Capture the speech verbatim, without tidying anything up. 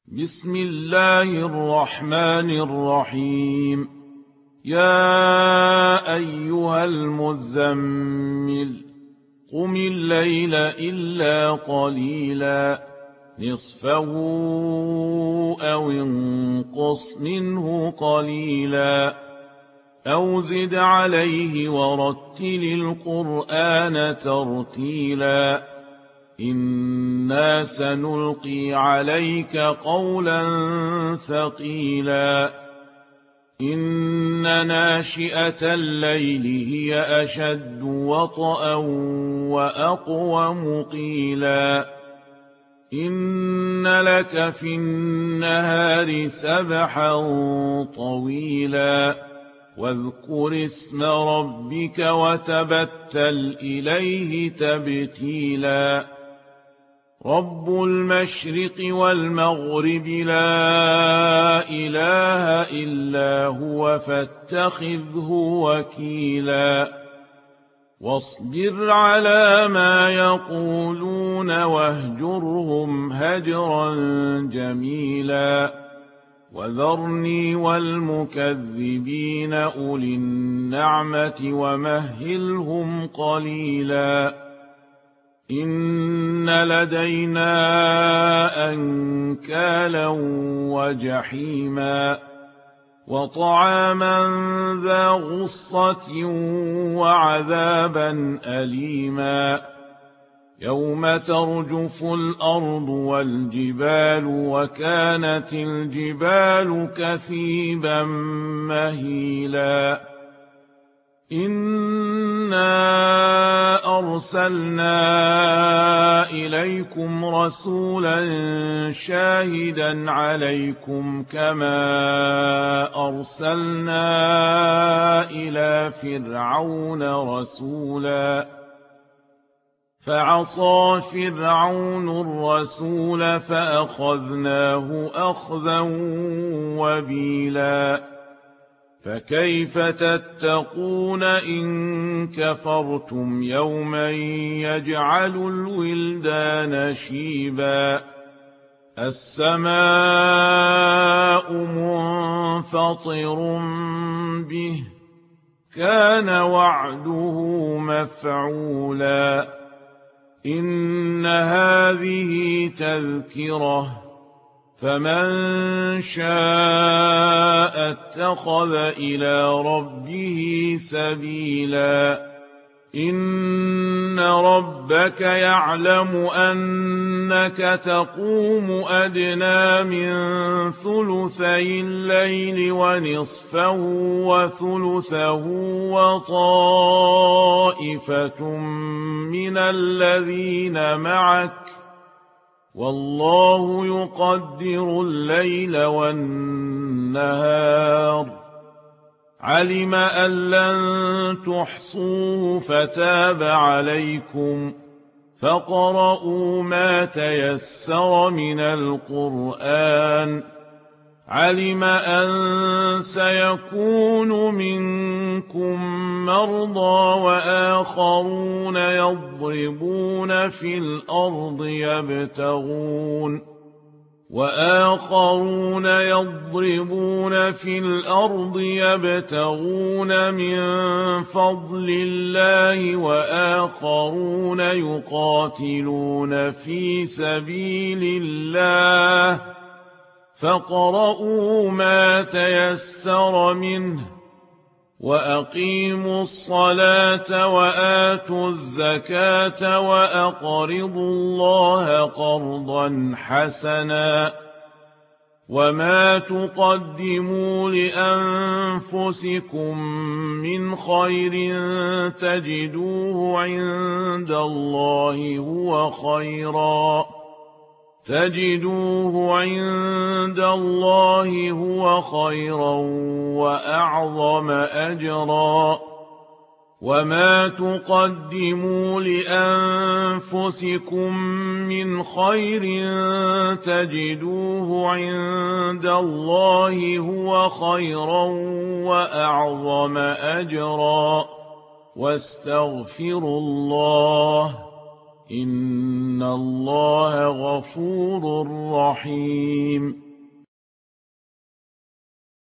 بسم الله الرحمن الرحيم. يا أيها المزمل قم الليل إلا قليلا نصفه أو انقص منه قليلا أو زد عليه ورتل القرآن ترتيلا إنا سنلقي عليك قولا ثقيلا إن ناشئة الليل هي أشد وطئا وأقوم قيلا إن لك في النهار سبحا طويلا واذكر اسم ربك وتبتل إليه تبتيلا رب المشرق والمغرب لا إله إلا هو فاتخذه وكيلا واصبر على ما يقولون واهجرهم هجرا جميلا وذرني والمكذبين أولي النعمة ومهلهم قليلا إن لدينا أنكالا وجحيما وطعاما ذا غصة وعذابا أليما يوم ترجف الأرض والجبال وكانت الجبال كثيبا مهيلا إنا أرسلنا إليكم رسولا شاهدا عليكم كما أرسلنا إلى فرعون رسولا فعصى فرعون الرسول فأخذناه أخذا وبيلا فكيف تتقون إن كفرتم يوما يجعل الولدان شيبا السماء منفطر به كان وعده مفعولا إن هذه تذكرة فمن شاء اتخذ إلى ربه سبيلا إن ربك يعلم أنك تقوم أدنى من ثلثي الليل ونصفه وثلثه وطائفة من الذين معك والله يقدر الليل والنهار علم أن لن تحصوه فتاب عليكم فاقرؤوا ما تيسر من القرآن علم أن سيكون منكم مرضى وآخرون يضربون في الأرض يبتغون وآخرون يضربون في الأرض يبتغون من فضل الله وآخرون يقاتلون في سبيل الله فاقرؤوا ما تيسر منه وأقيموا الصلاة وآتوا الزكاة وأقرضوا الله قرضا حسنا وما تقدموا لأنفسكم من خير تجدوه عند الله هو خيرا تجدوه عند الله هو خيرا وأعظم أجرا وما تقدموا لأنفسكم من خير تجدوه عند الله هو خيرا وأعظم أجرا واستغفروا الله إِنَّ اللَّهَ غَفُورٌ رَّحِيمٌ